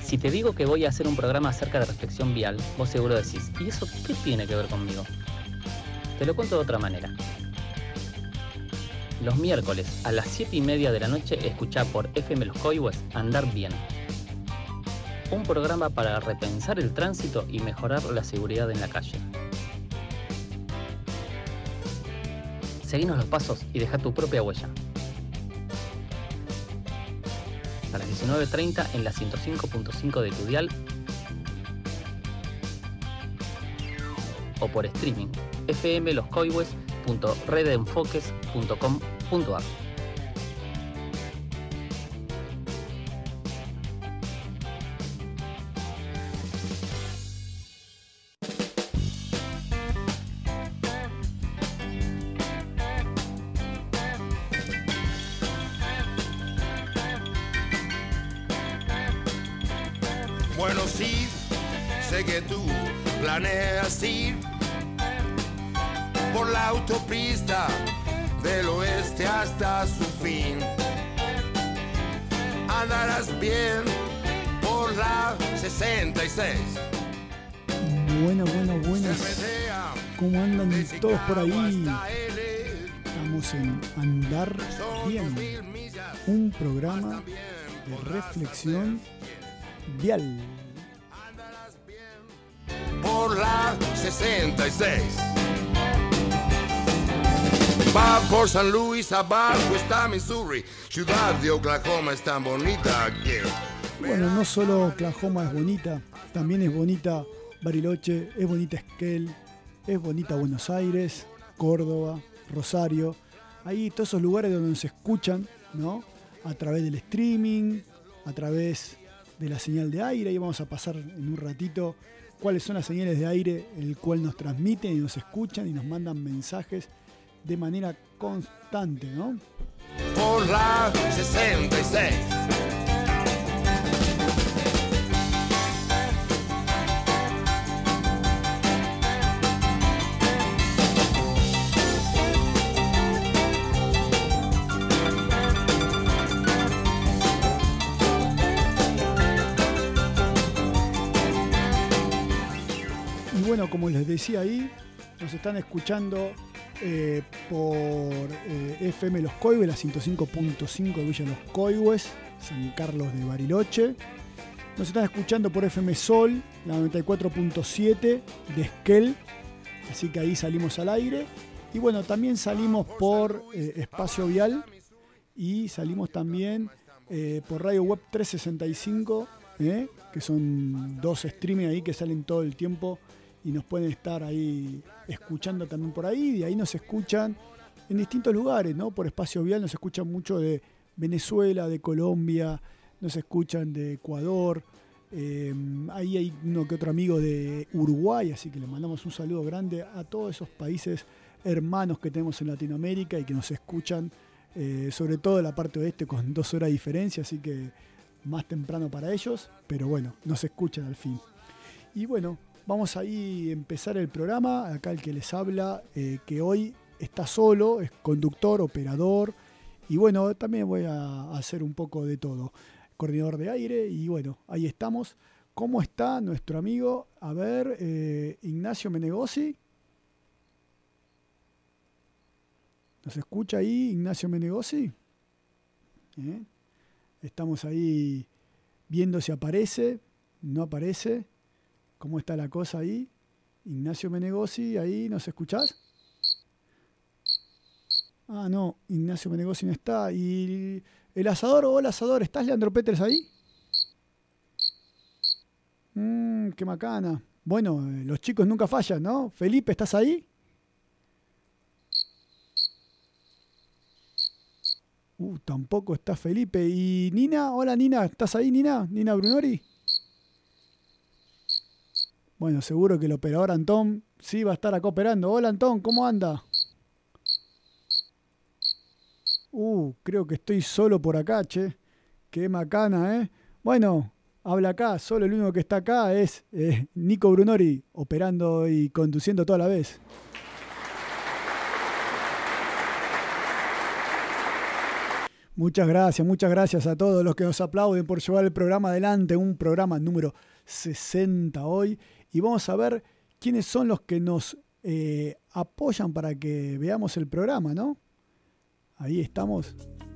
Si te digo que voy a hacer un programa acerca de reflexión vial, vos seguro decís, ¿y eso qué tiene que ver conmigo? Te lo cuento de otra manera. Los miércoles a las 7:30 de la noche escuchá por FM Los Coihues Andar Bien. Un programa para repensar el tránsito y mejorar la seguridad en la calle. Seguinos los pasos y deja tu propia huella. A las 19:30 en la 105.5 de tu dial o por streaming fmloscoihues.redenfoques.com.ar. Bueno, sí, sé que tú planeas ir por la autopista del oeste hasta su fin. Andarás bien por la 66. Buenas. ¿Cómo andan todos por ahí? Estamos en Andar Bien, un programa de reflexión vial. Por la 66. Va por San Luis, abajo está Missouri. Ciudad de Oklahoma es tan bonita que... Bueno, no solo Oklahoma es bonita, también es bonita Bariloche, es bonita Esquel, es bonita Buenos Aires, Córdoba, Rosario. Ahí todos esos lugares donde nos escuchan, ¿no? A través del streaming, a través de la señal de aire. Ahí vamos a pasar en un ratito cuáles son las señales de aire el cual nos transmiten y nos escuchan y nos mandan mensajes de manera constante, ¿no? Por la 66. Bueno, como les decía ahí, nos están escuchando por FM Los Coihues, la 105.5 de Villa Los Coihues, San Carlos de Bariloche. Nos están escuchando por FM Sol, la 94.7 de Esquel, así que ahí salimos al aire. Y bueno, también salimos por Espacio Vial y salimos también por Radio Web 365, que son dos streaming ahí que salen todo el tiempo y nos pueden estar ahí escuchando también por ahí. De ahí nos escuchan en distintos lugares, ¿no? Por Espacio Vial nos escuchan mucho de Venezuela, de Colombia, nos escuchan de Ecuador. Ahí hay uno que otro amigo de Uruguay, así que le mandamos un saludo grande a todos esos países hermanos que tenemos en Latinoamérica y que nos escuchan, sobre todo la parte oeste con 2 horas de diferencia, así que más temprano para ellos, pero bueno, nos escuchan al fin. Y bueno, vamos ahí a empezar el programa. Acá el que les habla, que hoy está solo, es conductor, operador, y bueno, también voy a hacer un poco de todo. Coordinador de aire, y bueno, ahí estamos. ¿Cómo está nuestro amigo? A ver, Ignacio Menegosi. ¿Nos escucha ahí, Ignacio Menegosi? Estamos ahí viendo si aparece, no aparece. ¿Cómo está la cosa ahí? Ignacio Menegosi, ahí, ¿nos escuchás? Ah, no, Ignacio Menegosi no está. ¿Y el asador? Hola, asador, ¿estás, Leandro Peters, ahí? Qué macana. Bueno, los chicos nunca fallan, ¿no? Felipe, ¿estás ahí? Tampoco está Felipe. ¿Y Nina? Hola, Nina, ¿estás ahí, Nina? ¿Nina Brunori? Bueno, seguro que el operador Antón sí va a estar acá operando. Hola, Antón, ¿cómo anda? Creo que estoy solo por acá, che. Qué macana, ¿eh? Bueno, habla acá. Solo el único que está acá es Nico Brunori, operando y conduciendo toda la vez. Muchas gracias a todos los que nos aplauden por llevar el programa adelante, un programa número 60 hoy. Y vamos a ver quiénes son los que nos apoyan para que veamos el programa, ¿no? Ahí estamos.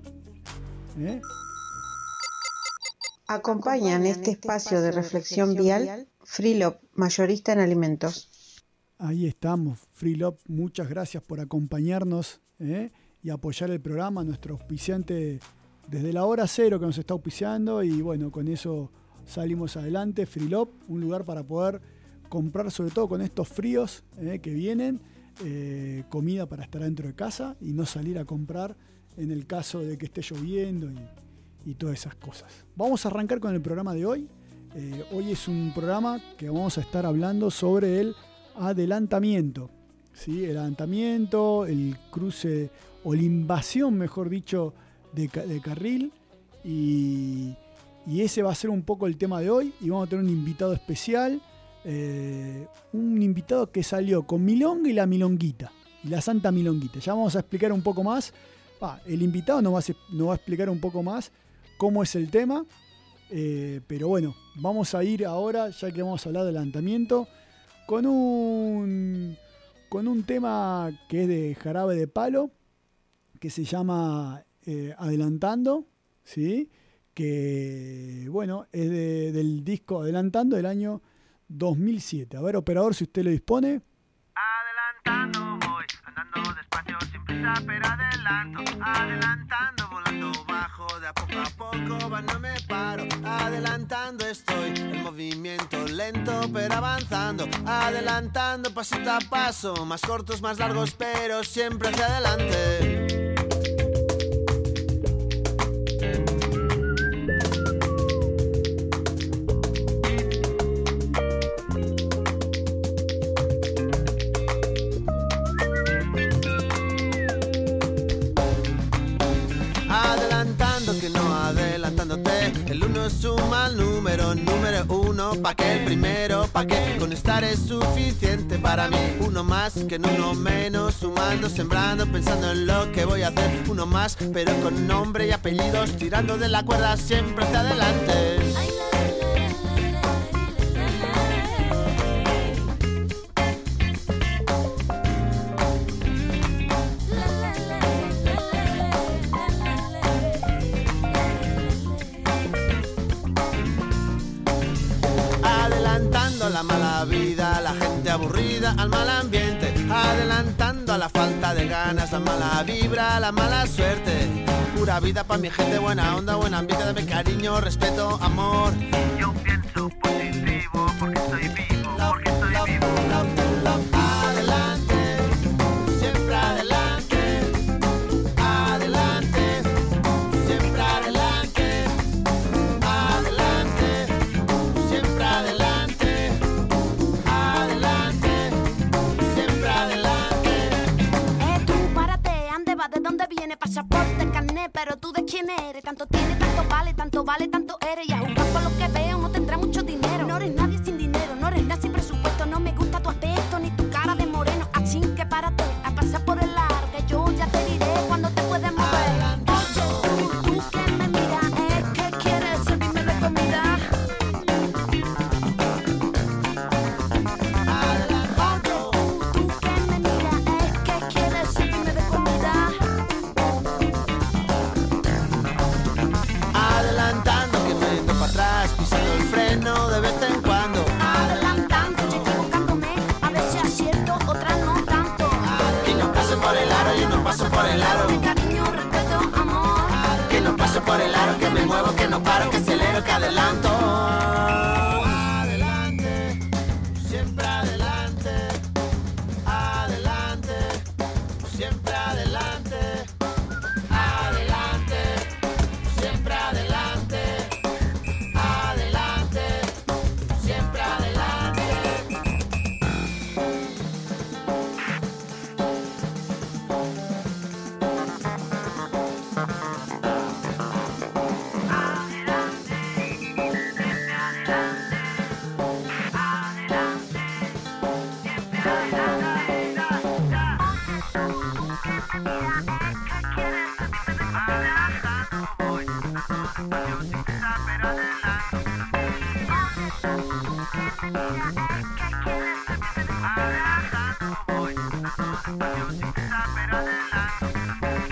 Acompañan este espacio de reflexión vial Freelop, mayorista en alimentos. Ahí estamos, Freelop, muchas gracias por acompañarnos y apoyar el programa, nuestro auspiciante desde la hora cero que nos está auspiciando, y bueno, con eso salimos adelante. Freelop, un lugar para poder comprar, sobre todo con estos fríos que vienen, comida para estar dentro de casa y no salir a comprar en el caso de que esté lloviendo y todas esas cosas. Vamos a arrancar con el programa de hoy. Hoy es un programa que vamos a estar hablando sobre el adelantamiento, ¿sí? El adelantamiento, el cruce o la invasión, mejor dicho, de carril, y ese va a ser un poco el tema de hoy. Y vamos a tener un invitado especial, un invitado que salió con Milonga y la Milonguita, y la Santa Milonguita. Ya vamos a explicar un poco más. El invitado nos va a explicar un poco más cómo es el tema. Pero bueno, vamos a ir ahora, ya que vamos a hablar de adelantamiento, con un tema que es de Jarabe de Palo, que se llama Adelantando, ¿sí? Que bueno, es del disco Adelantando del año 2007. A ver, operador, si usted lo dispone. Adelantando voy, andando despacio, sin prisa, pero adelanto. Adelantando, volando bajo, de a poco, va, no me paro. Adelantando estoy, el movimiento lento, pero avanzando. Adelantando pasito a paso, más cortos, más largos, pero siempre hacia adelante. El uno suma al número uno, pa' que el primero, pa' que con estar es suficiente para mí. Uno más que en uno menos, sumando, sembrando, pensando en lo que voy a hacer. Uno más, pero con nombre y apellidos, tirando de la cuerda siempre hacia adelante. La mala vida, la gente aburrida, al mal ambiente, adelantando a la falta de ganas, la mala vibra, la mala suerte. Pura vida pa' mi gente, buena onda, buen ambiente, dame cariño, respeto, amor. Yo pienso positivo porque estoy vivo, porque estoy vivo. Adelante, siempre adelante, adelante, siempre adelante, adelante, siempre adelante. ¿De dónde viene? Pasaporte, carnet, pero tú de quién eres. Tanto tiene, tanto vale, tanto eres. Y a juzgar por lo que veo no tendrá mucho dinero. No eres nadie sin dinero, no eres nadie sin presupuesto. No me gusta tu aspecto ni tu cara de moreno. Así que párate a pasar por el largo, que yo ya te diré cuando te puedes mover. Oye, tú que me miras, es que quieres servirme de comida. Tú que me miras, es que quieres servirme de comida. Adelantando, que me ando para atrás, pisando el freno de vez en cuando. Adelantando y equivocándome, a veces acierto, otras no tanto. Que no paso por el aro, yo no paso por el aro. De cariño, respeto, amor. Que no paso por el aro, que me muevo, que no paro, que acelero, que adelanto. Adelante, siempre adelante. Adelante, siempre adelante. Adelante, siempre adelante. Adelante, siempre adelante. Adelante, siempre adelante. despacio, sin prisa, pero adelante. Adelantando voy, andando despacio, sin prisa, pero adelante.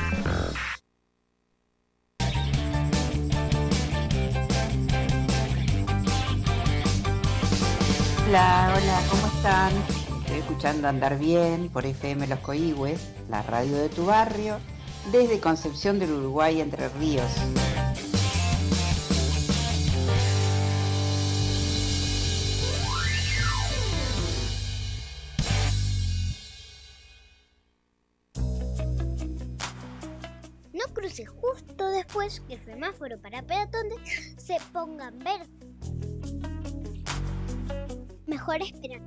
Hola, ¿cómo están? Estoy escuchando Andar Bien por FM Los Coihües, la radio de tu barrio, desde Concepción del Uruguay, Entre Ríos. No cruces justo después que el semáforo para peatones se ponga en verde. Mejor esperar.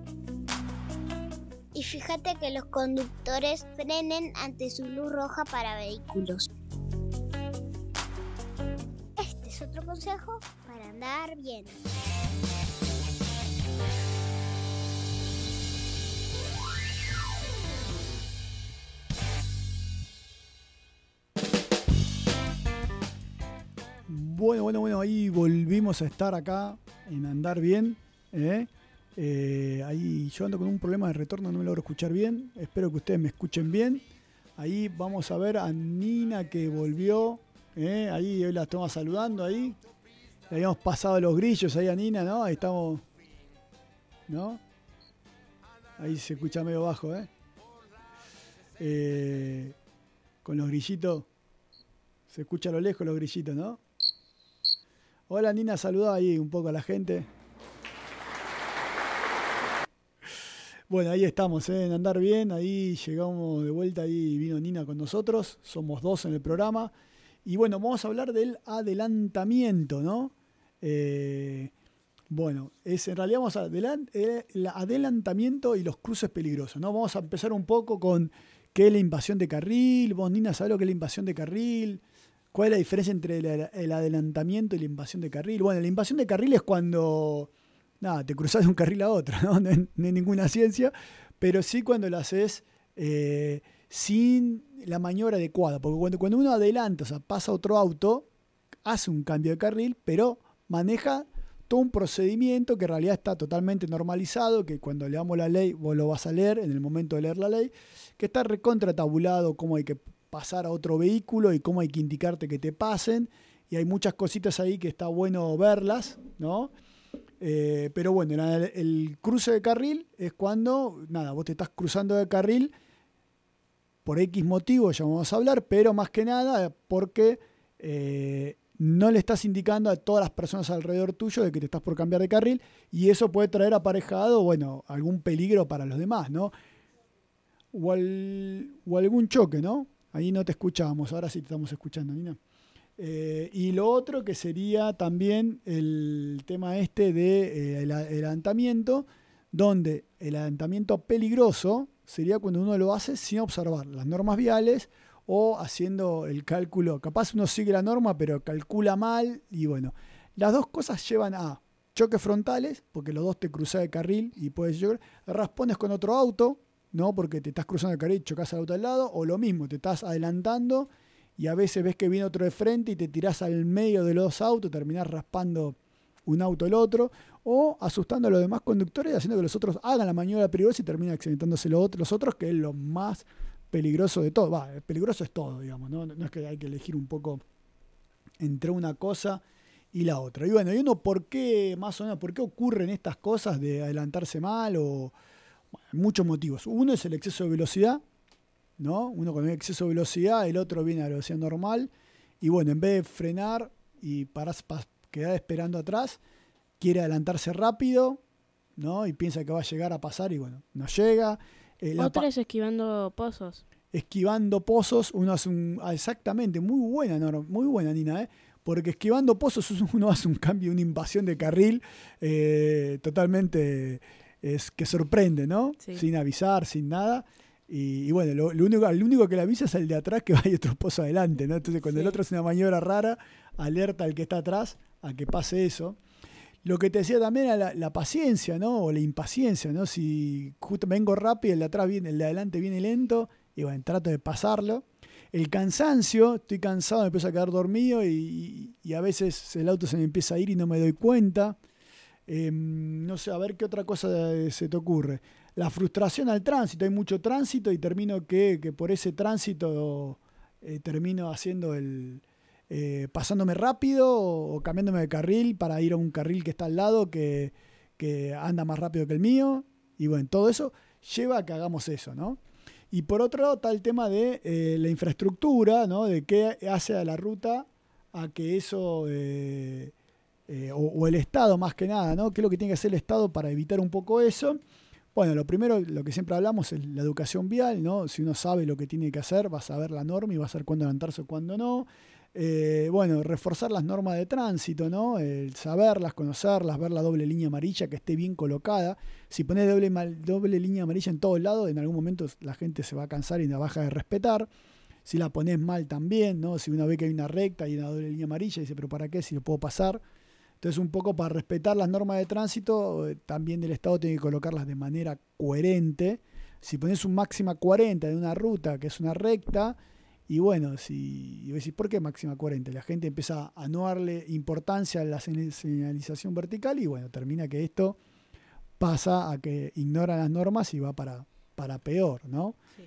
Y fíjate que los conductores frenen ante su luz roja para vehículos. Este es otro consejo para andar bien. Bueno, ahí volvimos a estar acá en Andar Bien. Ahí yo ando con un problema de retorno, no me logro escuchar bien. Espero que ustedes me escuchen bien. Ahí vamos a ver a Nina que volvió. Ahí hoy la estamos saludando ahí. Le habíamos pasado los grillos ahí a Nina, ¿no? Ahí estamos. ¿No? Ahí se escucha medio bajo, con los grillitos. Se escucha a lo lejos los grillitos, ¿no? Hola Nina, saluda ahí un poco a la gente. Bueno, ahí estamos, en Andar Bien, ahí llegamos de vuelta, ahí vino Nina con nosotros, somos 2 en el programa. Y bueno, vamos a hablar del adelantamiento, ¿no? Bueno, en realidad vamos a el adelantamiento y los cruces peligrosos, ¿no? Vamos a empezar un poco con qué es la invasión de carril. Vos, Nina, ¿sabés lo que es la invasión de carril? ¿Cuál es la diferencia entre el adelantamiento y la invasión de carril? Bueno, la invasión de carril es cuando te cruzás de un carril a otro, ¿no? No es ninguna ciencia, pero sí cuando lo haces sin la maniobra adecuada. Porque cuando uno adelanta, o sea, pasa otro auto, hace un cambio de carril, pero maneja todo un procedimiento que en realidad está totalmente normalizado, que cuando leamos la ley, vos lo vas a leer en el momento de leer la ley, que está recontratabulado cómo hay que pasar a otro vehículo y cómo hay que indicarte que te pasen, y hay muchas cositas ahí que está bueno verlas, ¿no? Pero bueno, el cruce de carril es cuando, vos te estás cruzando de carril por X motivo, ya vamos a hablar, pero más que nada porque no le estás indicando a todas las personas alrededor tuyo de que te estás por cambiar de carril, y eso puede traer aparejado, algún peligro para los demás, ¿no? O algún choque, ¿no? Ahí no te escuchábamos, ahora sí te estamos escuchando, Nina. Y lo otro que sería también el tema de el adelantamiento, donde el adelantamiento peligroso sería cuando uno lo hace sin observar las normas viales o haciendo el cálculo. Capaz uno sigue la norma, pero calcula mal, y bueno, las dos cosas llevan a choques frontales, porque los dos te cruzás de carril y puedes chocar, raspones con otro auto, ¿no? Porque te estás cruzando el carril y chocás al auto al lado, o lo mismo, te estás adelantando y a veces ves que viene otro de frente y te tirás al medio de los dos autos, terminás raspando un auto al otro, o asustando a los demás conductores, haciendo que los otros hagan la maniobra peligrosa y terminan accidentándose los otros, que es lo más peligroso de todo. Peligroso es todo, digamos, ¿no? No es que hay que elegir un poco entre una cosa y la otra. Y bueno, ¿por qué ocurren estas cosas de adelantarse mal? Muchos motivos. Uno es el exceso de velocidad, ¿no? Uno con el exceso de velocidad, el otro viene a la velocidad normal, y bueno, en vez de frenar y quedar esperando atrás, quiere adelantarse rápido, ¿no? Y piensa que va a llegar a pasar y bueno, no llega. Otra es esquivando pozos. Esquivando pozos, uno hace exactamente, muy buena Nina, porque esquivando pozos uno hace un cambio, una invasión de carril totalmente que sorprende, ¿no? Sí. Sin avisar, sin nada. Y bueno, lo único que le avisa es el de atrás, que hay otro pozo adelante, ¿no? Entonces cuando el otro hace una maniobra rara, alerta al que está atrás a que pase eso. Lo que te decía también era la paciencia, ¿no? O la impaciencia, ¿no? Si justo vengo rápido, el de adelante viene lento, y bueno, trato de pasarlo. El cansancio, estoy cansado, me empiezo a quedar dormido y a veces el auto se me empieza a ir y no me doy cuenta. No sé, a ver qué otra cosa se te ocurre. La frustración al tránsito, hay mucho tránsito y termino que por ese tránsito termino haciendo pasándome rápido o cambiándome de carril para ir a un carril que está al lado que anda más rápido que el mío. Y bueno, todo eso lleva a que hagamos eso, ¿no? Y por otro lado está el tema de la infraestructura, ¿no? De qué hace a la ruta a que eso, o el Estado más que nada, ¿no? ¿Qué es lo que tiene que hacer el Estado para evitar un poco eso? Bueno, lo primero, lo que siempre hablamos es la educación vial, ¿no? Si uno sabe lo que tiene que hacer, va a saber la norma y va a saber cuándo adelantarse o cuándo no. Bueno, reforzar las normas de tránsito, ¿no? El saberlas, conocerlas, ver la doble línea amarilla que esté bien colocada. Si pones doble línea amarilla en todos lados, en algún momento la gente se va a cansar y la baja de respetar. Si la pones mal también, ¿no? Si uno ve que hay una recta y una doble línea amarilla, dice, ¿pero para qué? Si lo puedo pasar. Entonces, un poco para respetar las normas de tránsito, también el Estado tiene que colocarlas de manera coherente. Si pones un máxima 40 de una ruta que es una recta, y bueno, y decís, ¿por qué máxima 40? La gente empieza a no darle importancia a la señalización vertical y bueno, termina que esto pasa a que ignora las normas y va para peor, ¿no? Sí.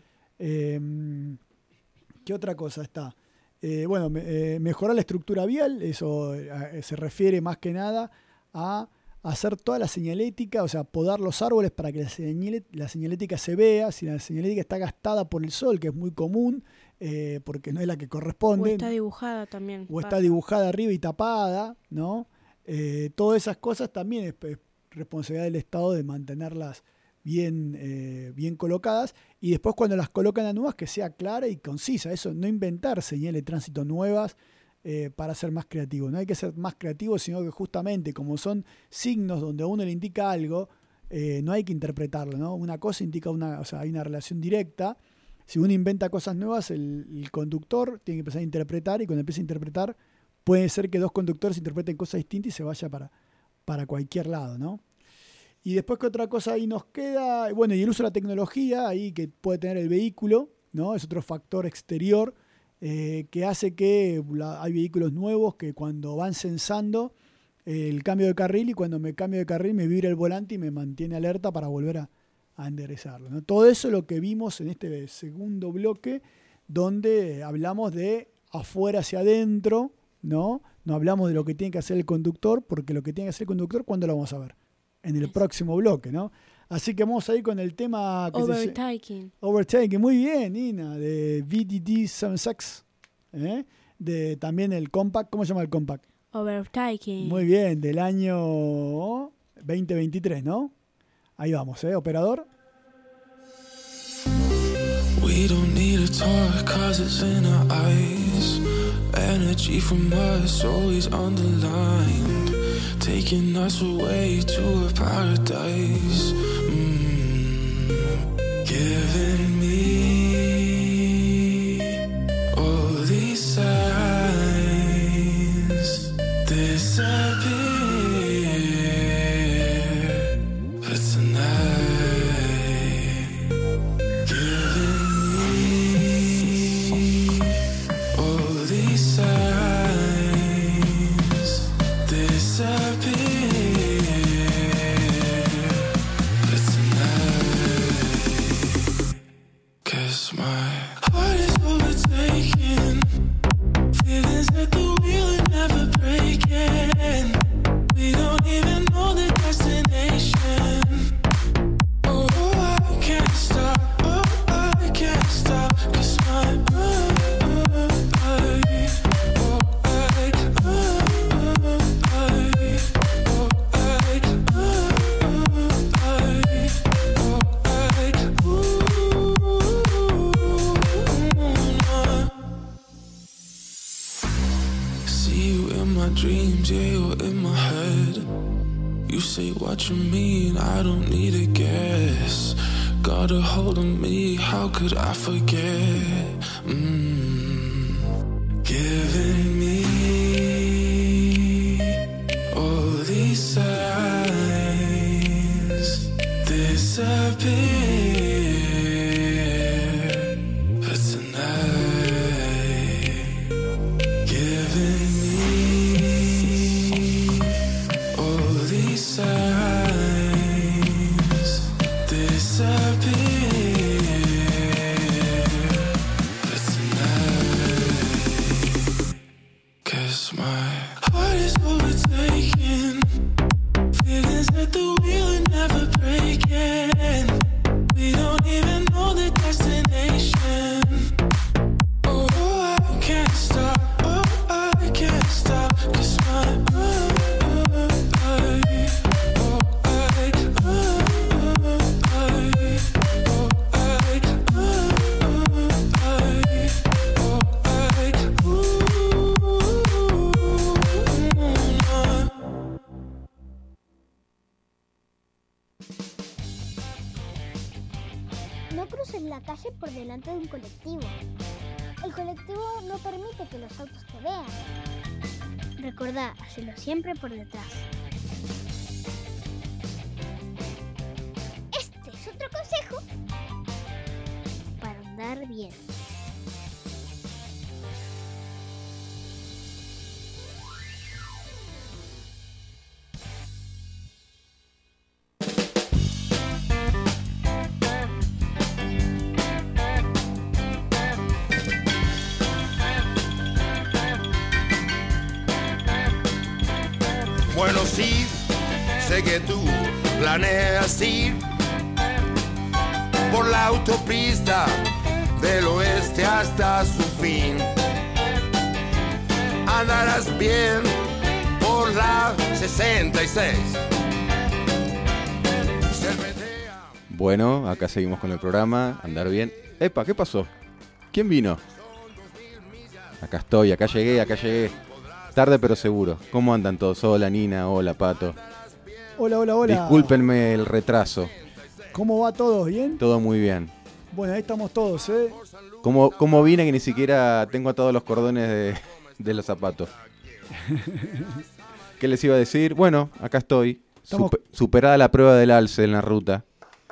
¿Qué otra cosa está? Bueno, mejorar la estructura vial, eso se refiere más que nada a hacer toda la señalética, o sea, podar los árboles para que la señalética se vea. Si la señalética está gastada por el sol, que es muy común, porque no es la que corresponde. O está dibujada también. O está dibujada arriba y tapada, ¿no? Todas esas cosas también es responsabilidad del Estado de mantenerlas bien colocadas, y después cuando las colocan a nuevas que sea clara y concisa. Eso, no inventar señales de tránsito nuevas para ser más creativo. No hay que ser más creativo, sino que justamente como son signos donde a uno le indica algo, no hay que interpretarlo, ¿no? Una cosa indica o sea, hay una relación directa. Si uno inventa cosas nuevas, el conductor tiene que empezar a interpretar, y cuando empieza a interpretar puede ser que dos conductores interpreten cosas distintas y se vaya para cualquier lado, ¿no? Y después, ¿qué otra cosa ahí nos queda? Bueno, y el uso de la tecnología ahí que puede tener el vehículo, ¿no? Es otro factor exterior que hace que hay vehículos nuevos que cuando van censando el cambio de carril, y cuando me cambio de carril me vibra el volante y me mantiene alerta para volver a enderezarlo, ¿no? Todo eso es lo que vimos en este segundo bloque, donde hablamos de afuera hacia adentro, ¿no? No hablamos de lo que tiene que hacer el conductor, porque lo que tiene que hacer el conductor, ¿cuándo lo vamos a ver? En el próximo bloque, ¿no? Así que vamos a ir con el tema que Overtaking. Overtaking, muy bien, Nina, de VDD 76, de también el Compact. ¿Cómo se llama el Compact? Overtaking. Muy bien, del año 2023, ¿no? Ahí vamos, operador. We don't need to talk 'cause it's in our eyes. Energy from us always underlined, taking us away to a paradise. Giving me all these signs, disappear for tonight. Giving me all these signs, disappear. Dreams, yeah, you're in my head. You say what you mean, I don't need a guess. Got a hold of me, how could I forget? Giving me all these signs, disappear for tonight. heart is overtaken. Feelings at the wheel and never breaking. We don't even know the destination. Oh, I can't stop. Oh, I can't stop. 'Cause my No cruces la calle por delante de un colectivo. El colectivo no permite que los autos te vean. Recordá, hacelo siempre por detrás. Este es otro consejo para andar bien. Bueno, sí, sé que tú planeas ir por la autopista del oeste hasta su fin. Andarás bien por la 66. Bueno, acá seguimos con el programa, andar bien. Epa, ¿qué pasó? ¿Quién vino? Acá estoy, acá llegué. Tarde pero seguro. ¿Cómo andan todos? Hola Nina, hola Pato. Hola. Discúlpenme el retraso. ¿Cómo va todo? ¿Bien? Todo muy bien. Bueno, ahí estamos todos, ¿eh? ¿Cómo vine que ni siquiera tengo atados los cordones de los zapatos? ¿Qué les iba a decir? Bueno, acá estoy. Superada la prueba del alce en la ruta.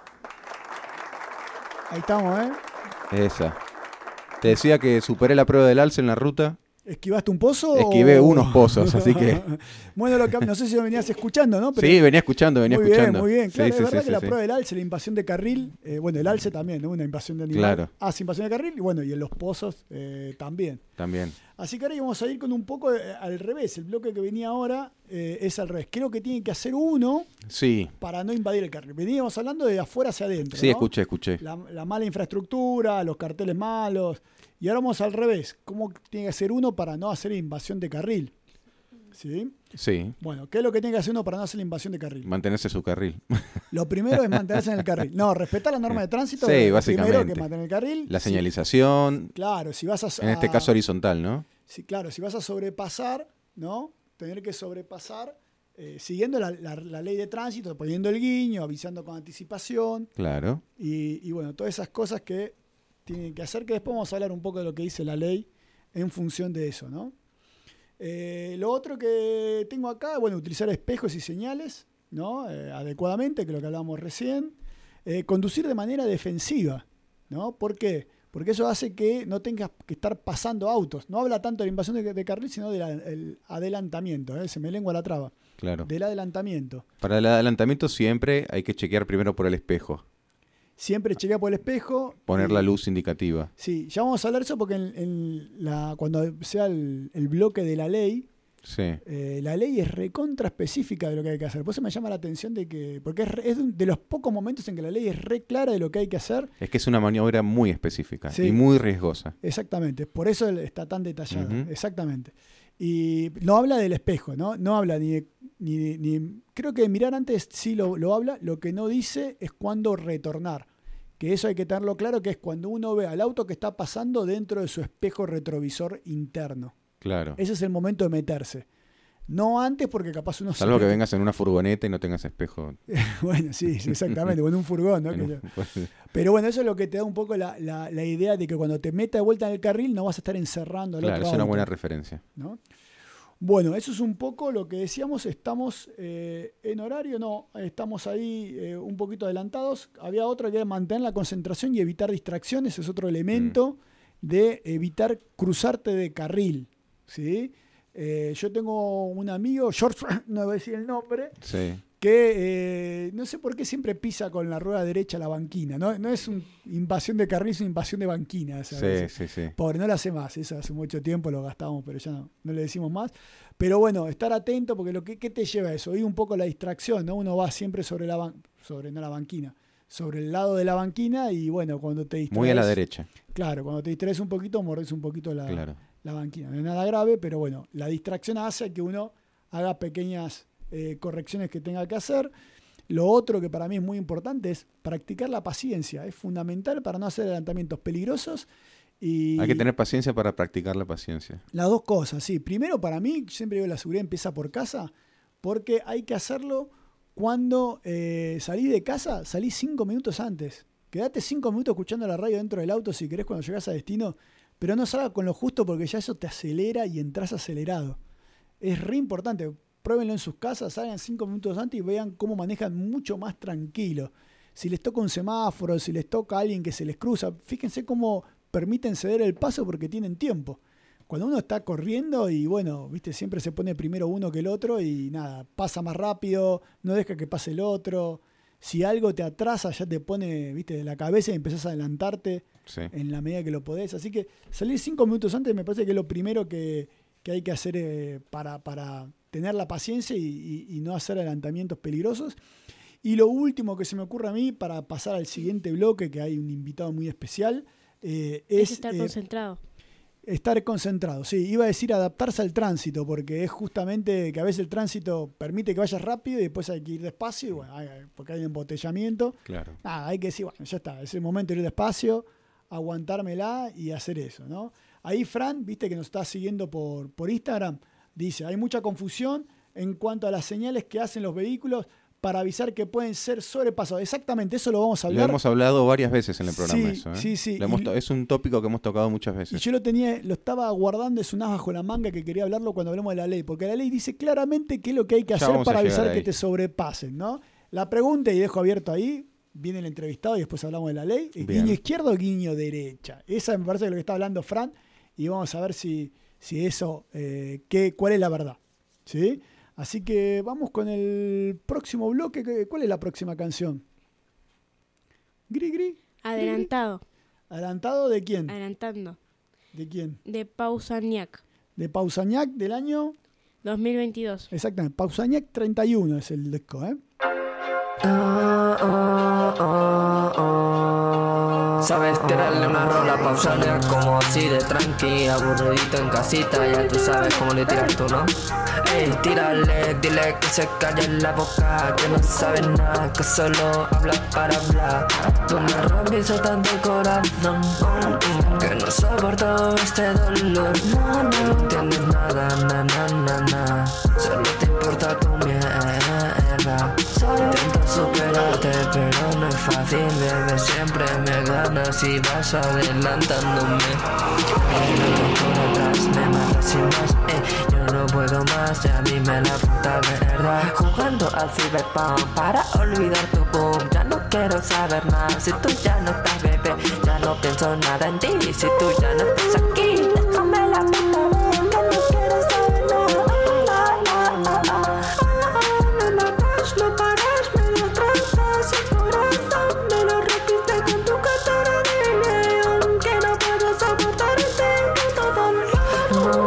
Ahí estamos, ¿eh? Esa. Te decía que superé la prueba del alce en la ruta. ¿Esquivaste un pozo? Esquivé unos pozos, así que... Bueno, no sé si lo venías escuchando, ¿no? Pero sí, venía escuchando. Muy bien. Claro, Sí, es verdad sí, que la sí. prueba del alce, la invasión de carril, bueno, el alce también, ¿no? Una invasión de animal. Claro. Invasión de carril, y bueno, y en los pozos también. También. Así que ahora vamos a ir con un poco al revés. El bloque que venía ahora es al revés. Creo que tiene que hacer uno para no invadir el carril. Veníamos hablando de afuera hacia adentro. Sí, ¿no? escuché. La mala infraestructura, los carteles malos. Y ahora vamos al revés. ¿Cómo tiene que hacer uno para no hacer invasión de carril? ¿Sí? Sí. Bueno, ¿qué es lo que tiene que hacer uno para no hacer la invasión de carril? Mantenerse su carril. Lo primero es mantenerse en el carril. No, respetar la norma de tránsito. Sí, es básicamente. Primero que mantener el carril. La señalización. Claro, si vas a... En este caso horizontal, ¿no? Sí, claro, si vas a sobrepasar, ¿no? Tener que sobrepasar siguiendo la ley de tránsito, poniendo el guiño, avisando con anticipación. Claro. Y bueno, todas esas cosas que tienen que hacer, que después vamos a hablar un poco de lo que dice la ley en función de eso, ¿no? Lo otro que tengo acá, bueno, utilizar espejos y señales, ¿no? Adecuadamente, que es lo que hablábamos recién. Conducir de manera defensiva, ¿no? ¿Por qué? Porque eso hace que no tengas que estar pasando autos. No habla tanto de la invasión de carril, sino del adelantamiento, ¿eh? Se me lengua la traba. Claro. Del adelantamiento. Para el adelantamiento siempre hay que chequear primero por el espejo. Siempre chequea por el espejo. Poner la luz indicativa. Sí, ya vamos a hablar de eso porque cuando sea el bloque de la ley, sí. La ley es recontra específica de lo que hay que hacer. Por eso me llama la atención porque es de los pocos momentos en que la ley es re clara de lo que hay que hacer. Es que es una maniobra muy específica y muy riesgosa. Exactamente, por eso está tan detallada. Uh-huh. Exactamente. Y no habla del espejo, ¿no? No habla ni creo que mirar antes sí lo habla. Lo que no dice es cuándo retornar. Que eso hay que tenerlo claro, que es cuando uno ve al auto que está pasando dentro de su espejo retrovisor interno. Claro. Ese es el momento de meterse. No antes, porque capaz uno... Salvo que vengas en una furgoneta y no tengas espejo. Bueno, sí, exactamente. O en un furgón, ¿no? Pero bueno, eso es lo que te da un poco la idea de que cuando te metas de vuelta en el carril no vas a estar encerrando al otro auto. Claro, es una buena referencia. ¿No? Bueno, eso es un poco lo que decíamos. Estamos en horario, no, estamos ahí un poquito adelantados. Había otro que era mantener la concentración y evitar distracciones. Es otro elemento de evitar cruzarte de carril, ¿sí? Yo tengo un amigo, George, no voy a decir el nombre, sí. que no sé por qué siempre pisa con la rueda derecha la banquina. No es una invasión de carril, es una invasión de banquina. Sí. Pobre, no la hace más. Eso hace mucho tiempo lo gastamos, pero ya no le decimos más. Pero bueno, estar atento, porque ¿qué te lleva a eso? Y un poco la distracción, ¿no? Uno va siempre sobre la banquina, sobre el lado de la banquina, y bueno, cuando te distraes... Muy a la derecha. Claro, cuando te distraes un poquito, mordés un poquito la banquina. No es nada grave, pero bueno, la distracción hace que uno haga pequeñas correcciones que tenga que hacer. Lo otro que para mí es muy importante es practicar la paciencia. Es fundamental para no hacer adelantamientos peligrosos. Y hay que tener paciencia para practicar la paciencia. Las dos cosas, sí. Primero, para mí, siempre digo, la seguridad empieza por casa, porque hay que hacerlo cuando salís de casa, salís 5 minutos antes. Quedate 5 minutos escuchando la radio dentro del auto si querés cuando llegás a destino, pero no salgas con lo justo porque ya eso te acelera y entras acelerado. Es re importante. Pruébenlo en sus casas, salgan 5 minutos antes y vean cómo manejan mucho más tranquilo. Si les toca un semáforo, si les toca a alguien que se les cruza, fíjense cómo permiten ceder el paso porque tienen tiempo. Cuando uno está corriendo y bueno, viste, siempre se pone primero uno que el otro y nada, pasa más rápido, no deja que pase el otro. Si algo te atrasa, ya te pone, viste, de la cabeza y empezás a adelantarte en la medida que lo podés. Así que salir 5 minutos antes me parece que es lo primero que hay que hacer para tener la paciencia y no hacer adelantamientos peligrosos. Y lo último que se me ocurre a mí, para pasar al siguiente bloque, que hay un invitado muy especial, es estar concentrado. Estar concentrado, sí. Iba a decir adaptarse al tránsito, porque es justamente que a veces el tránsito permite que vayas rápido y después hay que ir despacio, y bueno, porque hay un embotellamiento. Claro. Hay que decir, bueno, ya está, es el momento de ir despacio, aguantármela y hacer eso, ¿no? Ahí Fran, viste que nos está siguiendo por Instagram, dice, hay mucha confusión en cuanto a las señales que hacen los vehículos para avisar que pueden ser sobrepasados. Exactamente, eso lo vamos a hablar. Lo hemos hablado varias veces en el programa, eso. Sí. Es un tópico que hemos tocado muchas veces. Y yo lo estaba guardando, es un as bajo la manga que quería hablarlo cuando hablemos de la ley, porque la ley dice claramente qué es lo que hay que hacer para avisar que te sobrepasen, ¿no? La pregunta, y dejo abierto ahí, viene el entrevistado y después hablamos de la ley, ¿es guiño izquierdo o guiño derecha? Esa me parece que es lo que está hablando Fran, y vamos a ver si eso, cuál es la verdad, ¿sí? Así que vamos con el próximo bloque. ¿Cuál es la próxima canción? Gri. Adelantado. ¿Adelantado de quién? Adelantando. ¿De quién? De Pausaniac. De Pausaniac del año 2022. Exactamente. Pausaniac 31 es el disco, ¿eh? Sabes tirarle una rola Pausaniac como así de tranqui, aburridito en casita, ya tú sabes cómo le tiras tú, ¿no? Ey, tírale, dile que se calle la boca, que no sabe nada, que solo habla para hablar. Tú me rompiste tanto el corazón, que no soporto este dolor. No entiendes nada, na. Solo te importa tu mierda. Intento superarte, pero no es fácil, bebé. Siempre me ganas y vas adelantándome. Por atrás me matas sin más, yo no puedo más, ya dime la puta verdad. Jugando al Cyberpunk para olvidar tu boom. Ya no quiero saber nada, si tú ya no estás, bebé. Ya no pienso nada en ti, si tú ya no estás aquí. Déjame la puta vez, que no quiero saber nada. No paras, me lo trazas el corazón, me lo repite con tu cara de león, que no puedo soportar este puto dolor. No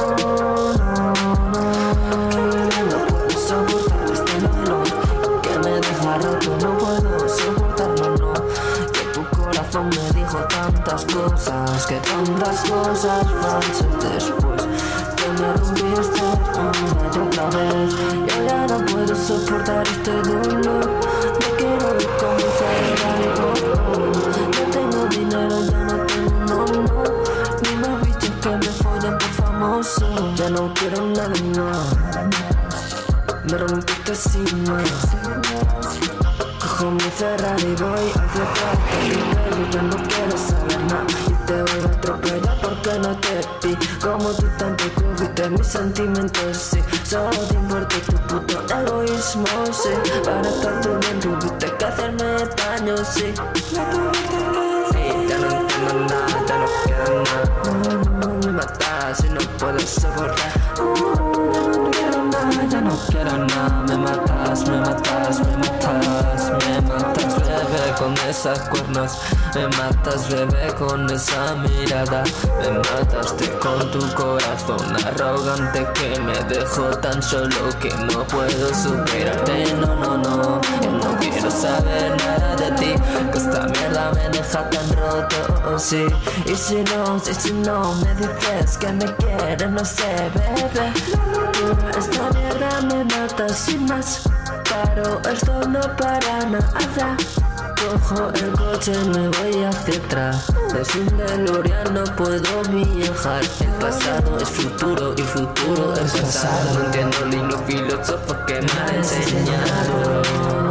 puedo soportar este dolor, que me deja roto, no puedo soportarlo, no. Que tu corazón me dijo tantas cosas, que tantas cosas falsas después. Me rompiste una y otra vez. Yo ya no puedo soportar este dolor. Me quiero ir con mi Ferrari. No tengo dinero, ya no tengo no. Ni más bichos que me follen por famoso. Ya no quiero nada más. Me rompiste sin más. Cojo mi Ferrari, voy hacia atrás. Yo no quiero saber nada. Y te voy a atropellar porque no te vi. Como tú tampoco viste mis sentimientos, sí. Solo te importa tu puto egoísmo, sí. Para estar tú bien tuviste que hacerme daño, sí. Ya no entiendo nada, ya no queda nada. Me matas y no puedo soportar. Ya no quiero nada, ya no quiero nada. Me matas, me matas, me matas, me matas, bebé, con esas cuernos. Me matas, bebé, con esa mirada. Me mataste con tu corazón arrogante que me dejó tan solo que no puedo superarte. No, no, no, yo no quiero saber nada de ti, que esta mierda me deja tan roto, oh, sí. Y si no me dices que me quieres, no sé, bebé. Esta mierda me mata sin más. Paro, esto no para nada. Cojo el coche, me voy hacia atrás. Es un DeLorean, no puedo viajar. El pasado es futuro y futuro es pasado. No entiendo ni los filósofos que me han enseñado.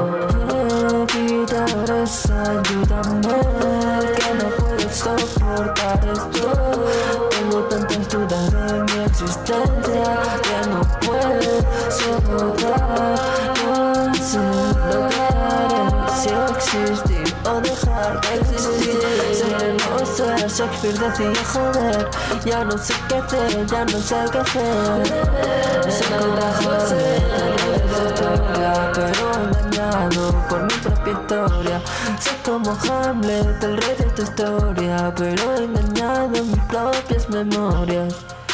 Vida, ayúdame, que no puedo soportar esto. Tengo tantas dudas de mi existencia que no puedo soportar. No sé lo que haré, si existir o dejar de existir. Ser no ser, Shakespeare decía joder. Ya no sé qué hacer, ya no sé qué hacer. Sé cómo joder, historia, pero engañado por mi propia historia. Sé como Hamlet, el rey de esta historia, pero engañado en mis propias memorias.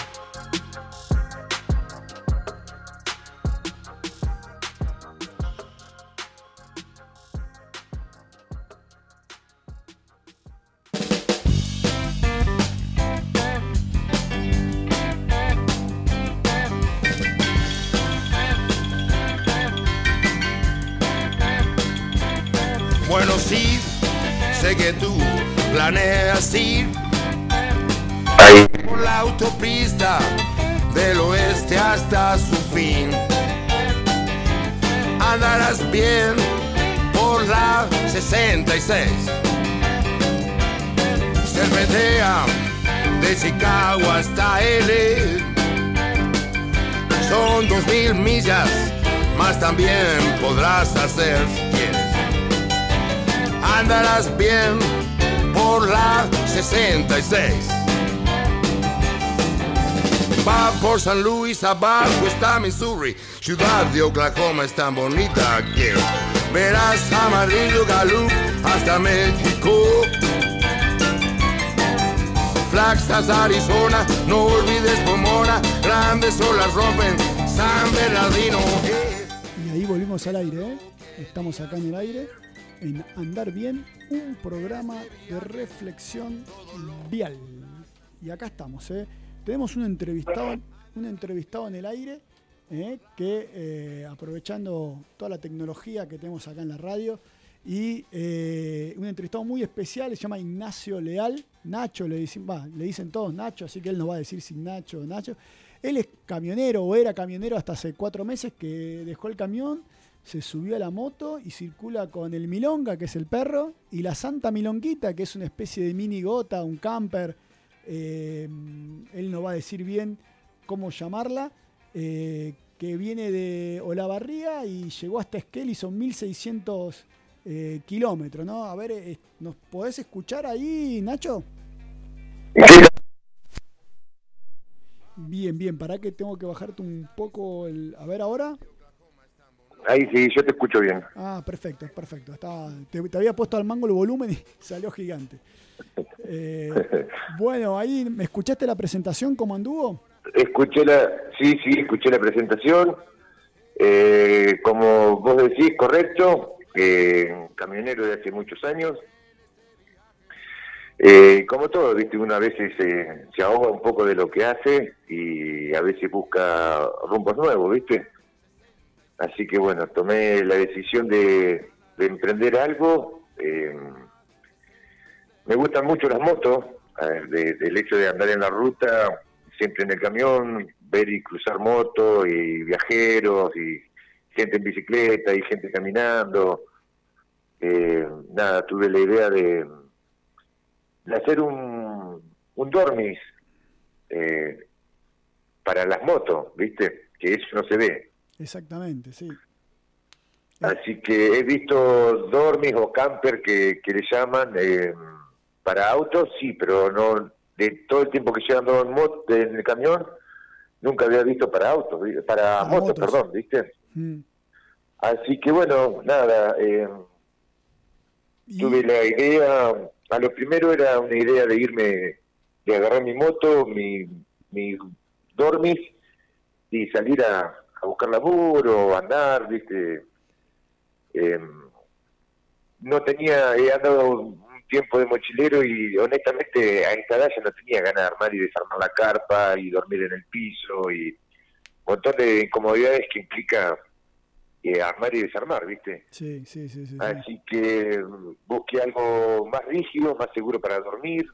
Bueno, sí, sé que tú planeas ir por la autopista del oeste hasta su fin. Andarás bien por la 66. Serpentea de Chicago hasta L. Son 2000 millas, más también podrás hacer si quieres. Andarás bien por la 66. Va por San Luis, abajo está Missouri. Ciudad de Oklahoma es tan bonita que verás Amarillo, Gallup hasta México. Flagstaff, Arizona, no olvides Pomona. Grandes olas rompen San Bernardino. Y ahí volvimos al aire, ¿eh? Estamos acá en el aire, en Andar Bien, un programa de reflexión vial. Y acá estamos, ¿eh? Tenemos un entrevistado en el aire, que aprovechando toda la tecnología que tenemos acá en la radio, y un entrevistado muy especial, se llama Ignacio Leal. Nacho le dicen todos Nacho, así que él nos va a decir si Nacho o Nacho. Él es camionero, o era camionero hasta hace 4 meses que dejó el camión, se subió a la moto y circula con el Milonga, que es el perro, y la Santa Milonguita, que es una especie de mini gota, un camper. Él nos va a decir bien cómo llamarla, que viene de Olavarría y llegó hasta Esquel y son 1600 kilómetros, ¿no? A ver, ¿nos podés escuchar ahí, Nacho? Bien, para que tengo que bajarte un poco el... A ver, ahora. Ahí sí, yo te escucho bien. Ah, perfecto. Te había puesto al mango el volumen y salió gigante. Bueno, ahí, ¿me escuchaste la presentación? ¿Cómo anduvo? Escuché la presentación. Como vos decís, correcto. Camionero de hace muchos años. Como todo, viste, uno a veces se ahoga un poco de lo que hace y a veces busca rumbos nuevos, viste. Así que bueno, tomé la decisión de emprender algo. Me gustan mucho las motos, del hecho de andar en la ruta, siempre en el camión, ver y cruzar motos y viajeros y gente en bicicleta y gente caminando. Tuve la idea de hacer un dormis para las motos, ¿viste? Que eso no se ve. Exactamente, sí. Así que he visto dormis o camper que le llaman para autos, sí, pero no de todo el tiempo que llevan en el camión, nunca había visto para autos, para motos, perdón, ¿viste? Así que bueno, nada, tuve la idea, a lo primero era una idea de irme, de agarrar mi moto, mi dormis y salir a buscar laburo, andar, ¿viste? No tenía, he andado un tiempo de mochilero y honestamente a esta edad ya no tenía ganas de armar y desarmar la carpa y dormir en el piso y un montón de incomodidades que implica armar y desarmar, ¿viste? Sí. Así que busqué algo más rígido, más seguro para dormir,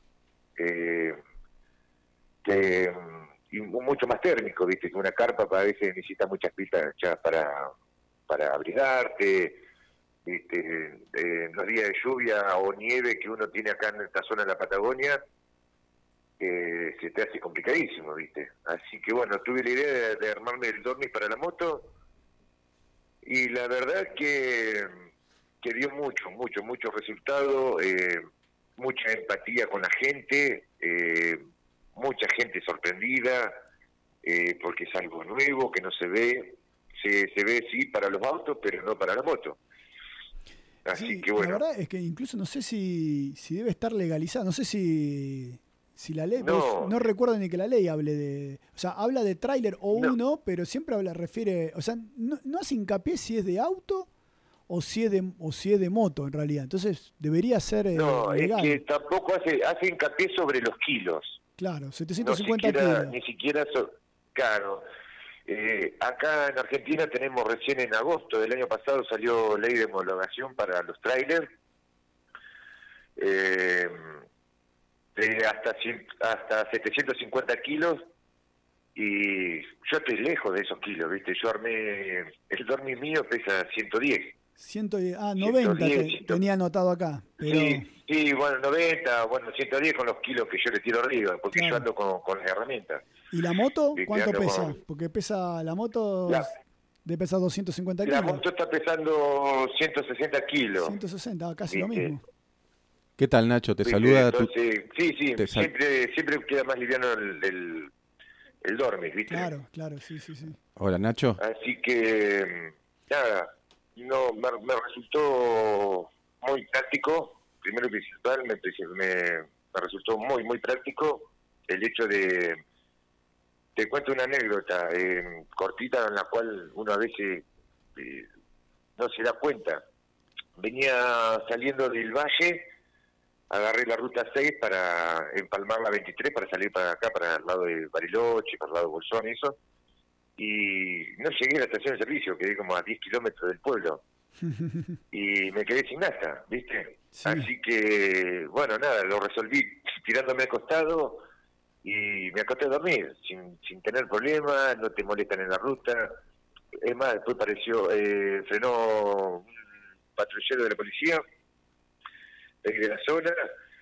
y mucho más térmico, ¿viste? Que una carpa a veces necesita muchas pilas ya para abrigarte, ¿viste? Los días de lluvia o nieve que uno tiene acá en esta zona de la Patagonia, se te hace complicadísimo, ¿viste? Así que bueno, tuve la idea de armarme el dormis para la moto y la verdad que dio mucho resultado, mucha empatía con la gente, mucha gente sorprendida, porque es algo nuevo que no se ve, se ve sí para los autos, pero no para la moto. Así que bueno. La verdad es que incluso no sé si debe estar legalizado, no sé si la ley, no recuerdo ni que la ley hable de, o sea, habla de tráiler o uno, pero siempre refiere, o sea, no hace hincapié si es de auto o si es de moto en realidad, entonces debería ser no, legal. Es que tampoco hace hincapié sobre los kilos. Claro, 750 kilos. Ni siquiera, claro. Acá en Argentina tenemos recién en agosto del año pasado salió ley de homologación para los trailers, de hasta 750 kilos, y yo estoy lejos de esos kilos, ¿viste? Yo armé, el dormi mío pesa 110. 90 tenía anotado acá. Pero... Sí, bueno, 90, 110 con los kilos que yo le tiro arriba, porque yo ando con las herramientas. ¿Y la moto cuánto pesa? Porque la moto debe pesar 250 kilos. La moto está pesando 160 kilos. 160, casi lo mismo. ¿Qué tal, Nacho? Te saluda. Entonces, sí, siempre queda más liviano el dormis, ¿viste? Claro, sí. Hola, Nacho. Así que, nada, me resultó muy práctico. Primero y principal, me resultó muy práctico el hecho de... Te cuento una anécdota cortita en la cual uno a veces no se da cuenta. Venía saliendo del valle, agarré la ruta 6 para empalmar la 23 para salir para acá, para el lado de Bariloche, para el lado de Bolsón y eso. Y no llegué a la estación de servicio, quedé como a 10 kilómetros del pueblo. Y me quedé sin nafta, ¿viste? Sí. Así que, bueno, nada, lo resolví tirándome al costado y me acosté a dormir, sin tener problemas, no te molestan en la ruta. Es más, después frenó un patrullero de la policía de la zona,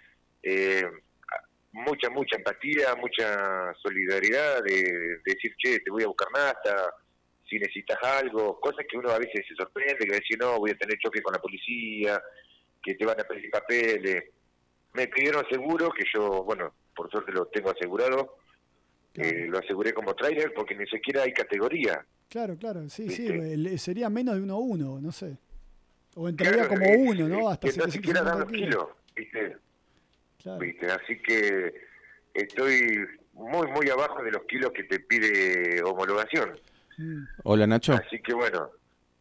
mucha empatía, mucha solidaridad de decir, che, te voy a buscar nafta, si necesitas algo, cosas que uno a veces se sorprende, que decir, no, voy a tener choque con la policía, que te van a pedir papeles. Me pidieron seguro, que yo, bueno, por suerte lo tengo asegurado, lo aseguré como trailer porque ni siquiera hay categoría. Claro, sí, ¿viste? Sí, sería menos de 1-1, no sé. O entraría como uno, ¿no? Hasta que no siquiera dan los kilos, ¿viste? Claro. ¿Viste? Así que estoy muy abajo de los kilos que te pide homologación. Hola, Nacho. Así que bueno,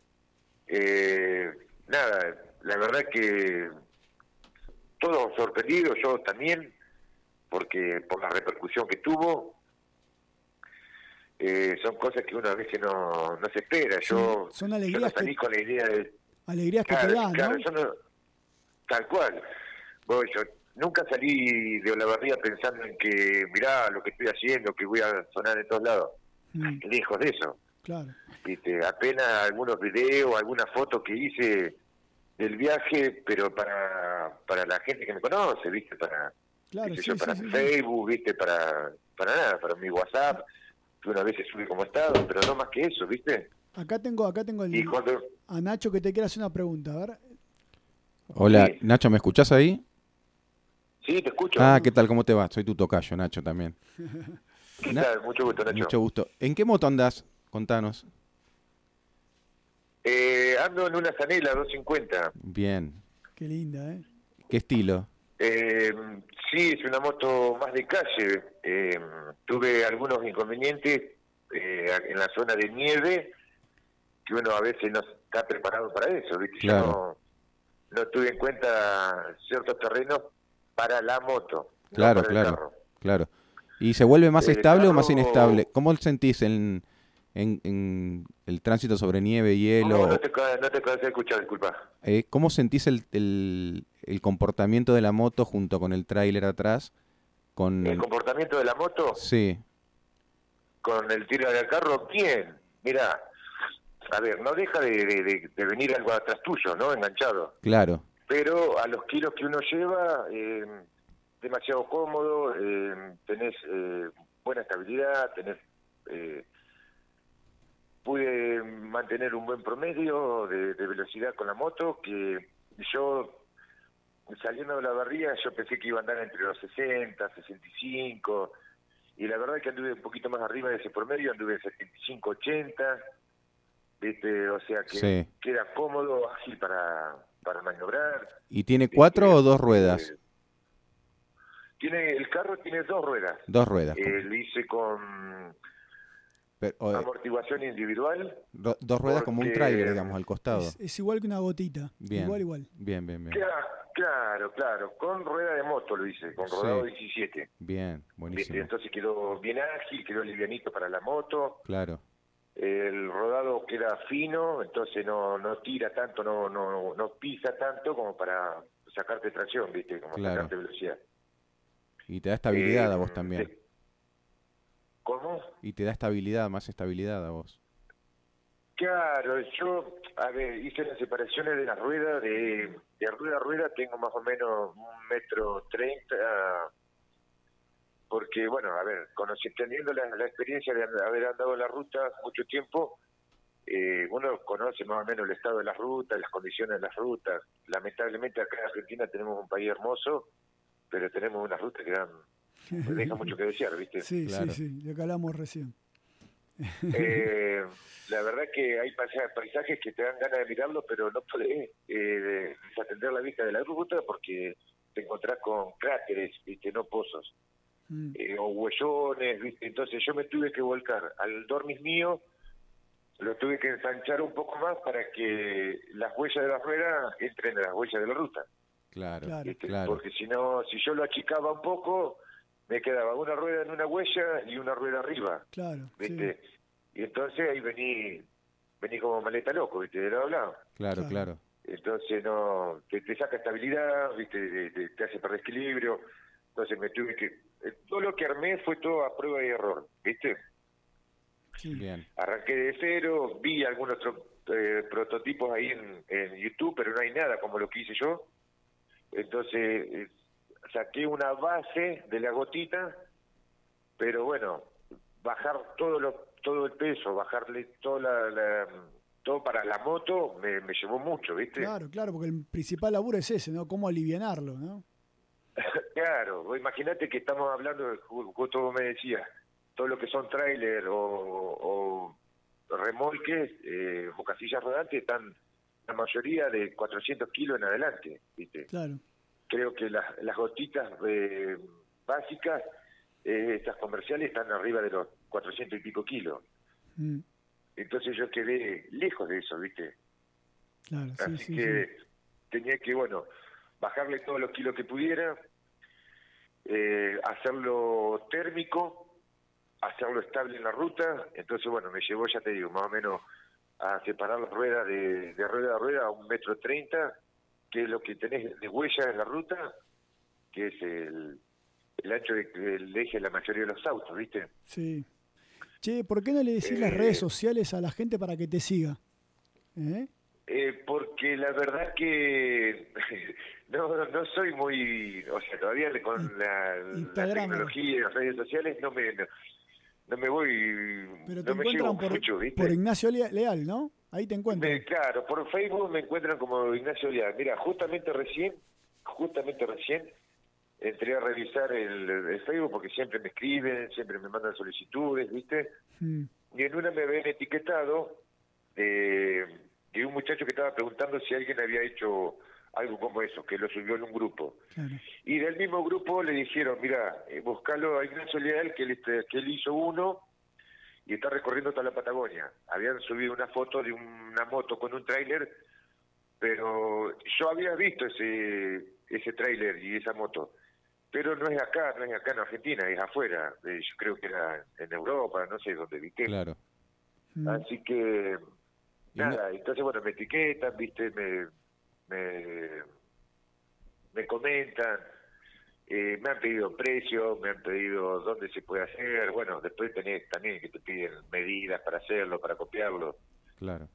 nada, la verdad que todos sorprendidos, yo también, porque por la repercusión que tuvo, son cosas que uno a veces no se espera. Yo no salí con la idea de... Alegrías que te dan, ¿no? Yo no, tal cual. Bueno, yo nunca salí de Olavarría pensando en que, mirá lo que estoy haciendo, que voy a sonar en todos lados. Lejos de eso. Claro. ¿Viste? Apenas algunos videos, algunas fotos que hice del viaje, pero para la gente que me conoce, ¿viste? Para Facebook, ¿viste? Para nada, para mi WhatsApp, que una vez se sube como estado, pero no más que eso, ¿viste? Acá tengo a Nacho que te quiere hacer una pregunta, a ver. Hola, Sí. Nacho, ¿me escuchás ahí? Sí, te escucho. ¿Qué tal? ¿Cómo te va? Soy tu tocayo, Nacho, también. ¿Qué tal? Mucho gusto, Nacho. Mucho gusto. ¿En qué moto andás? Contanos. Ando en una Zanela 250. Bien. Qué linda, ¿eh? ¿Qué estilo? Sí, es una moto más de calle. Tuve algunos inconvenientes en la zona de nieve, que uno a veces no está preparado para eso, ¿viste? Claro. Yo no tuve en cuenta ciertos terrenos para la moto. Claro, no para el claro, carro. claro. ¿Y se vuelve más El estable o más carro- inestable? ¿Cómo sentís en el tránsito sobre nieve, hielo? No te acabas de escuchar, disculpa. ¿Cómo sentís el comportamiento de la moto junto con el tráiler atrás? El comportamiento de la moto Sí, con el tiro del carro, bien. Mira, a ver, no deja de venir algo atrás tuyo, ¿no? Enganchado. claro, Pero a los kilos que uno lleva, demasiado cómodo, tenés buena estabilidad, pude mantener un buen promedio de velocidad con la moto, que yo, saliendo de la barriga, yo pensé que iba a andar entre los 60, 65, y la verdad es que anduve un poquito más arriba de ese promedio, anduve en 75, 80, ¿viste? O sea que Sí. queda cómodo, ágil para maniobrar. ¿Y tiene 4 o 2 ruedas? El carro tiene 2 ruedas. 2 ruedas. Lo hice con Pero, amortiguación individual. 2 ruedas como un porque- tráiler, digamos, al costado. Es igual que una gotita. Bien. Igual. Bien. Claro, con rueda de moto lo hice, con Sí. rodado 17. Bien, ¿Viste? buenísimo. Entonces quedó bien ágil, quedó livianito para la moto. Claro, El rodado queda fino, entonces no tira tanto, no pisa tanto como para sacarte tracción, ¿viste? Como Claro. sacarte velocidad. y te da estabilidad a vos también. ¿Cómo? Y te da estabilidad, más estabilidad a vos. Claro, yo, a ver, hice las separaciones de las ruedas, de rueda a rueda tengo más o menos 1,30 m, porque, bueno, a ver, teniendo la experiencia de haber andado en la ruta mucho tiempo, uno conoce más o menos el estado de las rutas, las condiciones de las rutas. Lamentablemente acá en Argentina tenemos un país hermoso, pero tenemos unas rutas que deja mucho que desear, ¿viste? Sí, Claro. sí, de que hablamos recién. La verdad que hay paisajes que te dan ganas de mirarlos, pero no podés desatender la vista de la ruta porque te encontrás con cráteres, ¿viste? No pozos. O huellones, ¿viste? Entonces yo me tuve que volcar al dormis mío, lo tuve que ensanchar un poco más para que las huellas de la rueda entren en las huellas de la ruta. Claro, ¿viste? claro. Porque si no, si yo lo achicaba un poco, me quedaba una rueda en una huella y una rueda arriba. Claro, ¿Viste? Y entonces ahí vení como maleta loco, ¿viste? De lado a lado. Claro. Entonces no te saca estabilidad, ¿viste? Te hace perder equilibrio. Entonces me tuve que... todo lo que armé fue todo a prueba y error, ¿viste? Bien. Arranqué de cero, vi algunos prototipos ahí en YouTube, pero no hay nada como lo que hice yo. Entonces saqué una base de la gotita, pero bueno, bajar todo el peso, bajarle todo para la moto me llevó mucho, ¿viste? Claro, porque el principal laburo es ese, ¿no? Cómo alivianarlo, ¿no? Claro, vos imaginate que estamos hablando, justo vos me decías, todo lo que son tráiler o remolques o casillas rodantes están la mayoría de 400 kilos en adelante, ¿viste? Claro. Creo que las gotitas básicas, estas comerciales, están arriba de los 400 y pico kilos. Entonces yo quedé lejos de eso, ¿viste? Claro, Así que tenía que, bueno, bajarle todos los kilos que pudiera, hacerlo térmico, hacerlo estable en la ruta. Entonces, bueno, me llevó, ya te digo, más o menos a separar las ruedas de rueda a rueda a 1,30 m, que es lo que tenés de huella en la ruta, que es el ancho del eje de la mayoría de los autos, ¿viste? Sí. Che, ¿por qué no le decís las redes sociales a la gente para que te siga? Porque la verdad que no soy muy, o sea, todavía con la tecnología y las redes sociales no me voy, pero te no me llevo encuentran mucho, ¿viste? por Ignacio Leal, ¿no? Ahí te encuentran. Claro, por Facebook me encuentran como Ignacio Leal. Mira, justamente recién entré a revisar el Facebook porque siempre me escriben, siempre me mandan solicitudes, ¿viste? Y en una me habían etiquetado de un muchacho que estaba preguntando si alguien había hecho algo como eso, que lo subió en un grupo. Claro. Y del mismo grupo le dijeron, mira, buscalo a Ignacio Leal, que él hizo uno y está recorriendo toda la Patagonia. Habían subido una foto de una moto con un tráiler, pero yo había visto ese tráiler y esa moto. Pero no es acá en Argentina, es afuera. Yo creo que era en Europa, no sé dónde, ¿viste? Claro. Así que, nada, entonces, bueno, me etiquetan, ¿viste? Me comentan, me han pedido precios, me han pedido dónde se puede hacer. Bueno, después tenés también que te piden medidas para hacerlo, para copiarlo. Claro.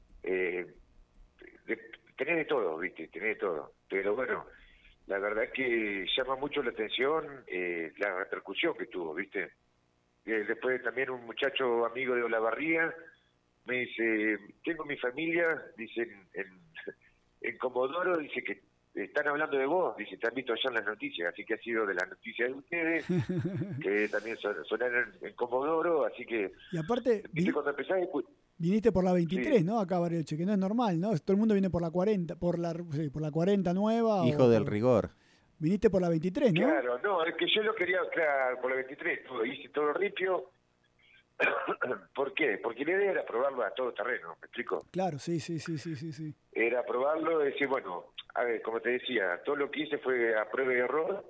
Tenés de todo, ¿viste? Tenés de todo. Pero bueno, la verdad que llama mucho la atención la repercusión que tuvo, ¿viste? Después también un muchacho amigo de Olavarría me dice, tengo mi familia, dice, en Comodoro, dice que están hablando de vos, dice, te han visto allá en las noticias, así que ha sido de las noticias de ustedes, que también sonaron en Comodoro, así que... Y aparte, ¿viste? Cuando empezás a viniste por la 23, sí. ¿no? Acá, Bariloche, que no es normal, ¿no? Todo el mundo viene por la 40, por la 40 nueva. Hijo del rigor. Viniste por la 23, ¿no? Claro, no, es que yo lo quería, claro, por la 23, hice todo ripio. ¿Por qué? Porque la idea era probarlo a todo terreno, ¿me explico? Claro, sí. Era probarlo, decir, bueno, a ver, como te decía, todo lo que hice fue a prueba y error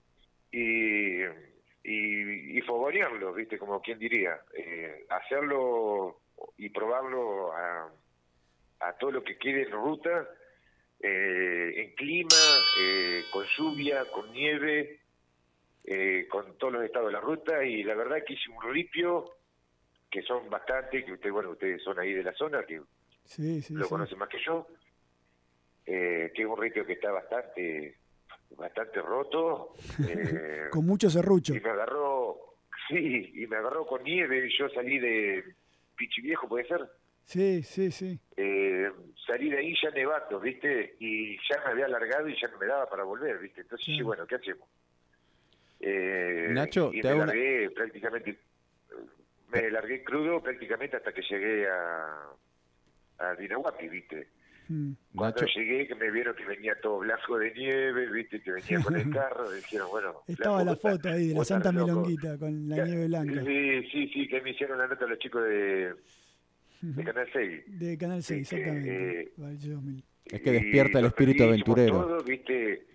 y fogonearlo, ¿viste? Como quien diría, hacerlo y probarlo a todo lo que quede en ruta, en clima, con lluvia, con nieve, con todos los estados de la ruta, y la verdad que hice un ripio que son bastante, que ustedes son ahí de la zona, que lo conocen más que yo, que es un ripio que está bastante roto. Con mucho serrucho. Y me agarró con nieve, yo salí de Pichiviejo, ¿puede ser? Sí. Salí de ahí ya nevando, ¿viste? Y ya me había alargado y ya no me daba para volver, ¿viste? Entonces, sí, bueno, ¿qué hacemos? Nacho, y me largué prácticamente... Me largué crudo prácticamente hasta que llegué a Dinahuapi, ¿viste? Cuando Nacho, llegué, que me vieron que venía todo blanco de nieve, ¿viste? Que venía con el carro, dijeron, bueno... Estaba la foto ahí de la Santa Melonguita con la nieve blanca. Sí, que me hicieron la nota los chicos de Canal 6. De Canal 6, exactamente. Es que despierta el espíritu aventurero. Todo, ¿viste?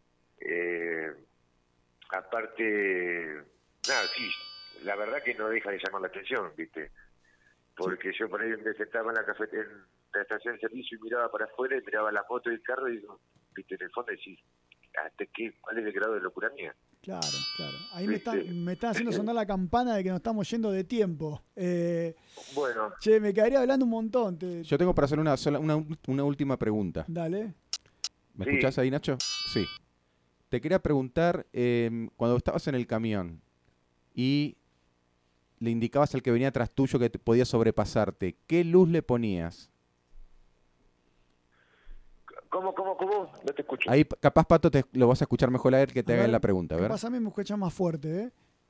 Aparte, nada, sí, la verdad que no deja de llamar la atención, ¿viste? Porque yo por ahí me sentaba en la cafetería, en la estación de servicio y miraba para afuera y miraba la moto y el carro y digo, ¿viste? En el fondo decís, ¿cuál es el grado de locura mía? Claro. Ahí me están haciendo sonar la campana de que nos estamos yendo de tiempo. Bueno. Che, me quedaría hablando un montón. Yo tengo para hacer una última pregunta. Dale. ¿Me escuchás ahí, Nacho? Sí. Te quería preguntar, cuando estabas en el camión y le indicabas al que venía atrás tuyo que podía sobrepasarte, ¿qué luz le ponías? ¿Cómo? No te escucho. Ahí, capaz, Pato, lo vas a escuchar mejor a él que te haga la pregunta. A ver. Capaz a mí me escuchas más fuerte,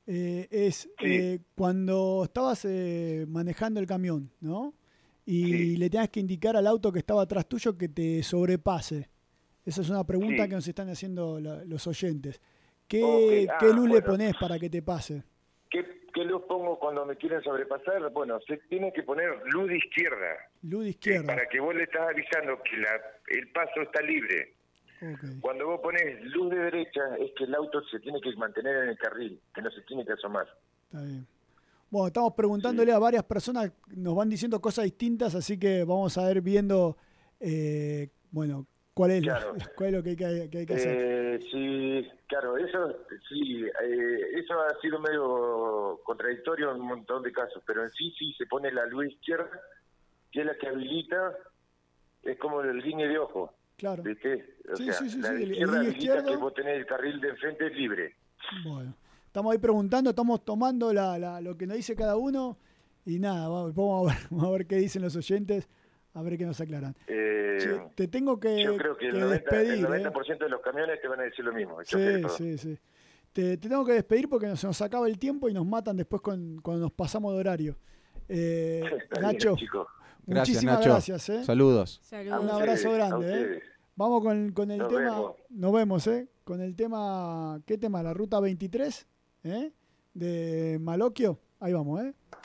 cuando estabas manejando el camión, ¿no? Y le tenías que indicar al auto que estaba atrás tuyo que te sobrepase. Esa es una pregunta que nos están haciendo los oyentes. ¿Qué luz le ponés para que te pase? ¿Qué luz pongo cuando me quieren sobrepasar? Bueno, se tiene que poner luz de izquierda. Luz de izquierda. Para que vos le estás avisando que el paso está libre. Okay. Cuando vos pones luz de derecha, es que el auto se tiene que mantener en el carril, que no se tiene que asomar. Está bien. Bueno, estamos preguntándole a varias personas, nos van diciendo cosas distintas, así que vamos a ver viendo, ¿cuál es lo que hay que hacer? Sí, claro, eso ha sido medio contradictorio en un montón de casos, pero en sí se pone la luz izquierda, que es la que habilita, es como el guiño de ojo. Claro. ¿Viste? Sí, la izquierda habilita que vos tenés el carril de enfrente libre. Bueno, estamos ahí preguntando, estamos tomando lo que nos dice cada uno y nada, vamos a ver qué dicen los oyentes. A ver qué nos aclaran. Te tengo que yo creo que el despedir. El 90% de los camiones te van a decir lo mismo. Sí. Te tengo que despedir porque se nos acaba el tiempo y nos matan después cuando nos pasamos de horario. Nacho, muchísimas gracias. Saludos. Un abrazo grande. Vamos con el tema. Nos vemos, con el tema. ¿Qué tema? La Ruta 23, de Malocchio. Ahí vamos,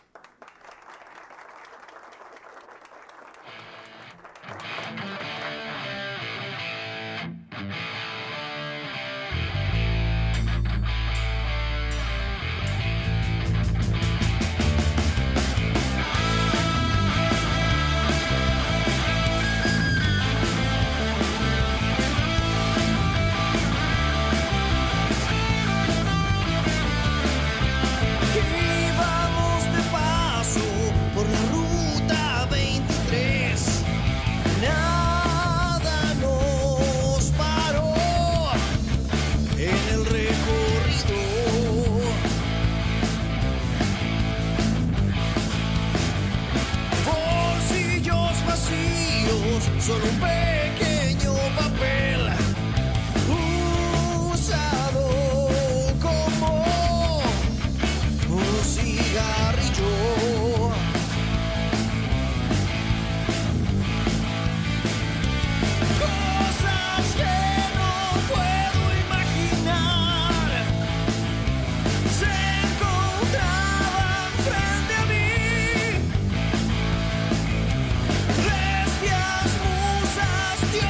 Solo un pequeño papel usado como un cigarrillo. Cosas que no puedo imaginar se encontraban frente a mí. Bestias, musas, Dios.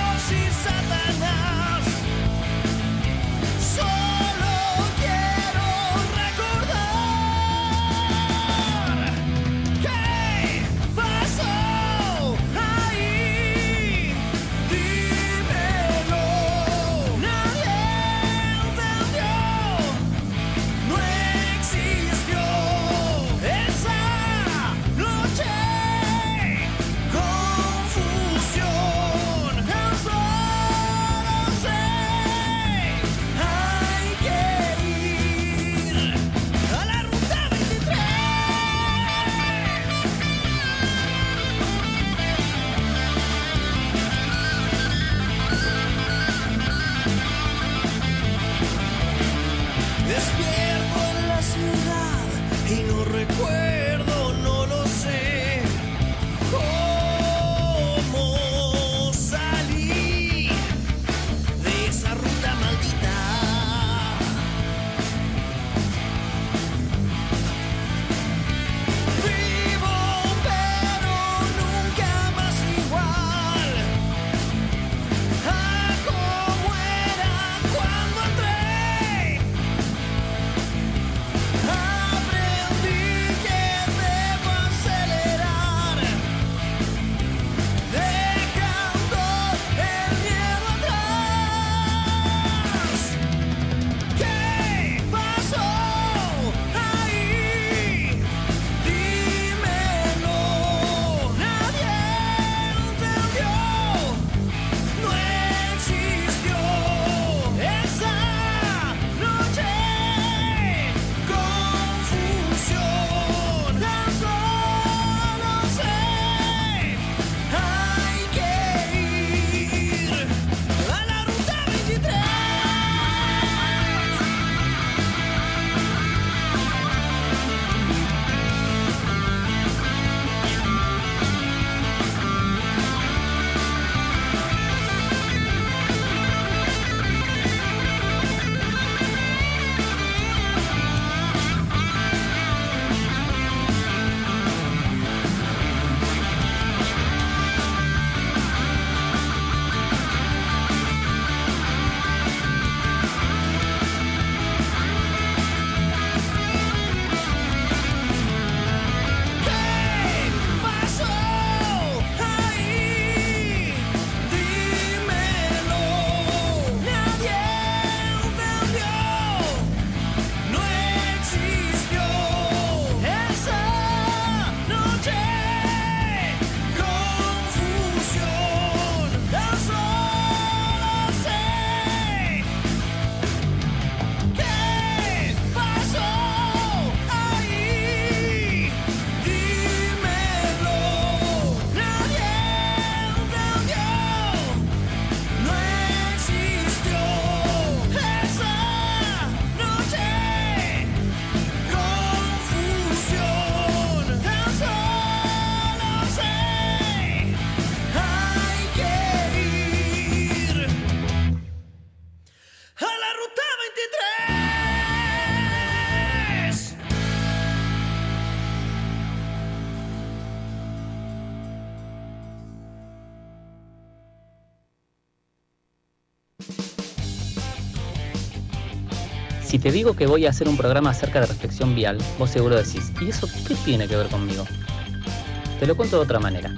Si te digo que voy a hacer un programa acerca de reflexión vial, vos seguro decís, ¿y eso qué tiene que ver conmigo? Te lo cuento de otra manera.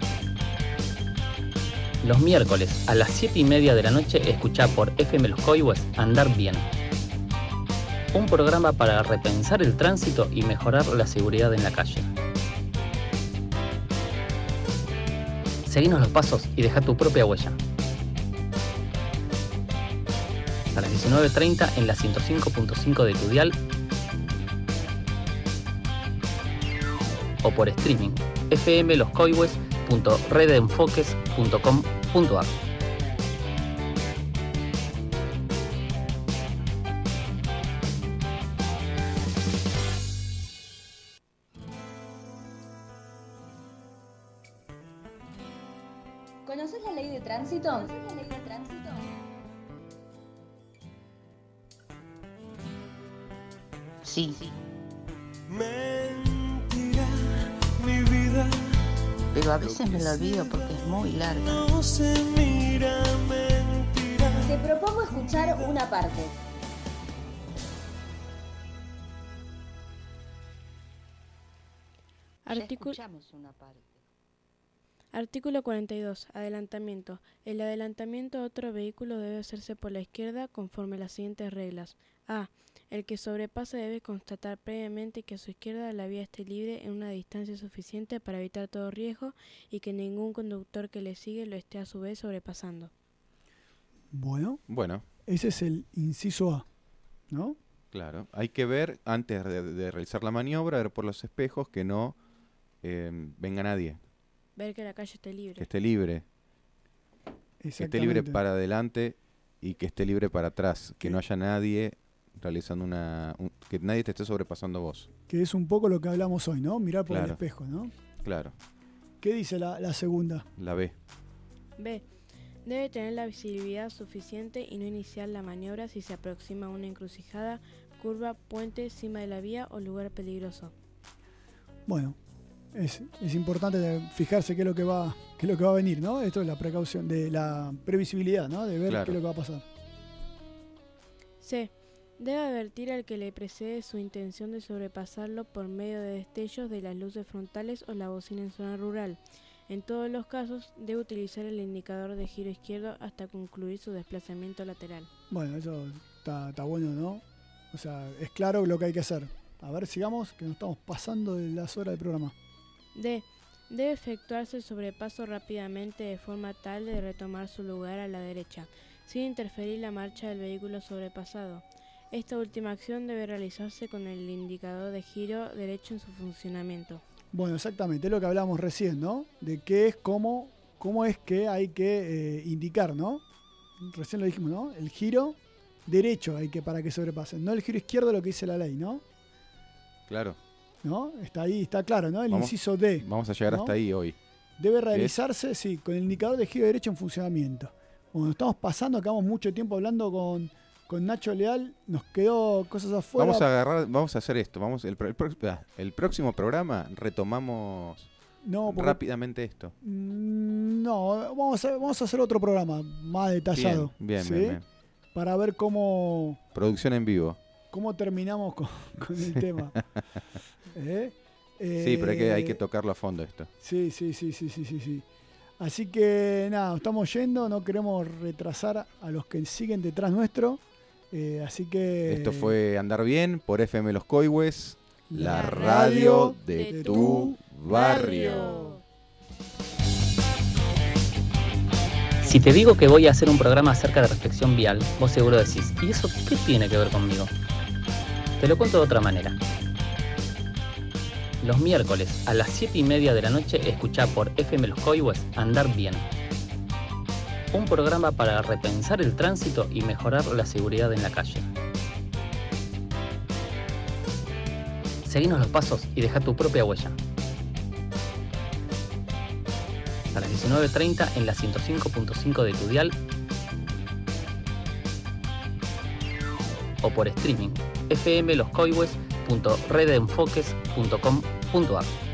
Los miércoles a las 7:30 de la noche escuchá por FM Los Coihues Andar Bien. Un programa para repensar el tránsito y mejorar la seguridad en la calle. Seguinos los pasos y deja tu propia huella. A las 19:30 en la 105.5 de tu dial o por streaming fmloscoihues.redenfoques.com.ar. ¿Conoces la ley de tránsito? Sí. Mentira, mi vida. Pero a veces me lo olvido porque es muy larga. No se mira, mentira. Te propongo escuchar una parte. Escuchamos una parte. Artículo 42. Adelantamiento. El adelantamiento a otro vehículo debe hacerse por la izquierda conforme a las siguientes reglas. A. El que sobrepasa debe constatar previamente que a su izquierda la vía esté libre en una distancia suficiente para evitar todo riesgo y que ningún conductor que le sigue lo esté a su vez sobrepasando. Bueno. Ese es el inciso A, ¿no? Claro. Hay que ver, antes de realizar la maniobra, ver por los espejos que no venga nadie. Ver que la calle esté libre. Que esté libre. Que esté libre para adelante y que esté libre para atrás. Que no haya nadie realizando que nadie te esté sobrepasando vos. Que es un poco lo que hablamos hoy, ¿no? Mirar por el espejo, ¿no? Claro. ¿Qué dice la segunda? La B. B. Debe tener la visibilidad suficiente y no iniciar la maniobra si se aproxima a una encrucijada, curva, puente, cima de la vía o lugar peligroso. Bueno, es importante fijarse qué es lo que va a venir, ¿no? Esto es la precaución, de la previsibilidad, ¿no? De ver qué es lo que va a pasar. C. Debe advertir al que le precede su intención de sobrepasarlo por medio de destellos de las luces frontales o la bocina en zona rural. En todos los casos, debe utilizar el indicador de giro izquierdo hasta concluir su desplazamiento lateral. Bueno, eso está bueno, ¿no? O sea, es claro lo que hay que hacer. A ver, sigamos, que nos estamos pasando de las horas del programa. D. Debe efectuarse el sobrepaso rápidamente de forma tal de retomar su lugar a la derecha, sin interferir la marcha del vehículo sobrepasado. Esta última acción debe realizarse con el indicador de giro derecho en su funcionamiento. Bueno, exactamente, es lo que hablamos recién, ¿no? De qué es, cómo es que hay que indicar, ¿no? Recién lo dijimos, ¿no? El giro derecho hay que para que sobrepasen, no el giro izquierdo, lo que dice la ley, ¿no? Claro. ¿No? Está ahí, está claro, ¿no? El inciso D. Vamos a llegar hasta ahí hoy. Debe realizarse, sí, con el indicador de giro derecho en funcionamiento. Bueno, estamos pasando, quedamos mucho tiempo hablando con Nacho Leal, nos quedó cosas afuera. Vamos a hacer esto. El próximo programa retomamos rápidamente esto. No, vamos a hacer otro programa más detallado. Bien. Para ver cómo... Producción en vivo. ¿Cómo terminamos con el tema? Sí, pero hay que tocarlo a fondo esto. Sí. Así que nada, estamos yendo, no queremos retrasar a los que siguen detrás nuestro. Así que... Esto fue Andar Bien por FM Los Coihues, la radio de tu barrio. Si te digo que voy a hacer un programa acerca de reflexión vial, vos seguro decís, ¿y eso qué tiene que ver conmigo? Te lo cuento de otra manera. Los miércoles a las 7:30 de la noche escuchá por FM Los Coihues Andar Bien. Un programa para repensar el tránsito y mejorar la seguridad en la calle. Seguinos los pasos y deja tu propia huella. A las 19:30 en la 105.5 de tu dial o por streaming fmloscoihues.redenfoques.com.ar.